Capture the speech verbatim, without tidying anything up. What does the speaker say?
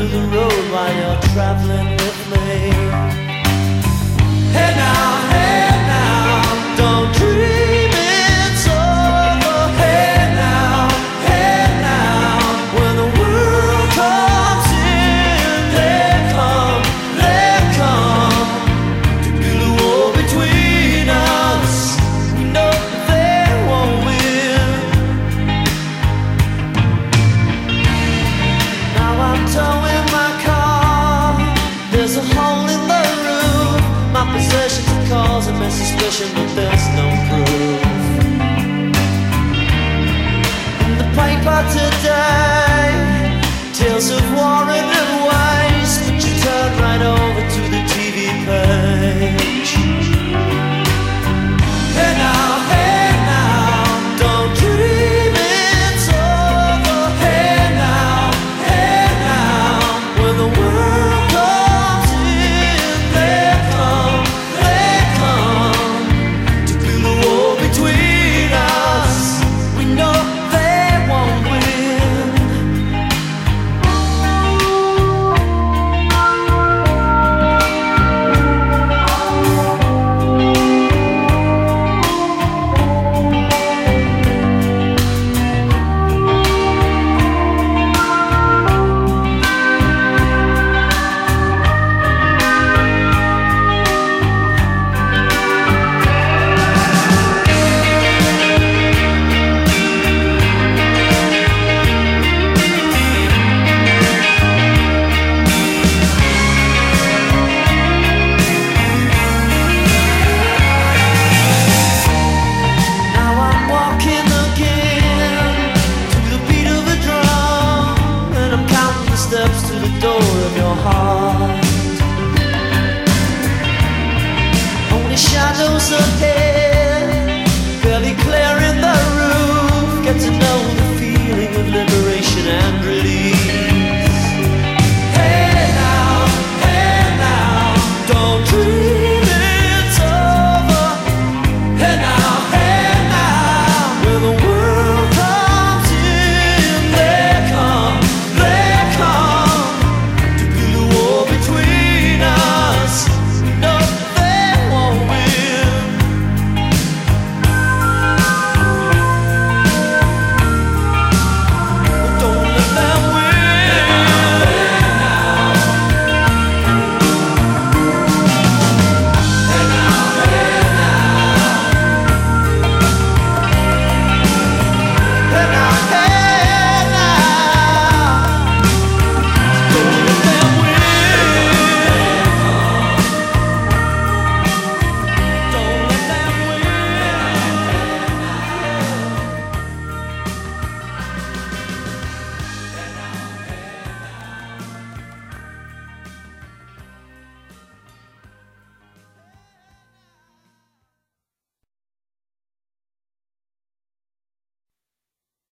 to the road while you're traveling with me. Hey now, hey now, don't dream it's over. Hey now, hey now, when the world comes in, they come, they come to build a wall between us. We know they won't win. Now I'm towing my car. There's a hole in the roof. My possessions are causing me suspicion, but there's no proof. In the paper today, tales of war and waste, but you turn right over to the T V page. Hey now, hey now, don't dream it's over. Hey now, hey now, when the world comes in, they come, they come to build a wall between us. We know they won't win. Now I'm walking again to the beat of a drum, and I'm counting the steps to the door of your heart. Only shadows ahead.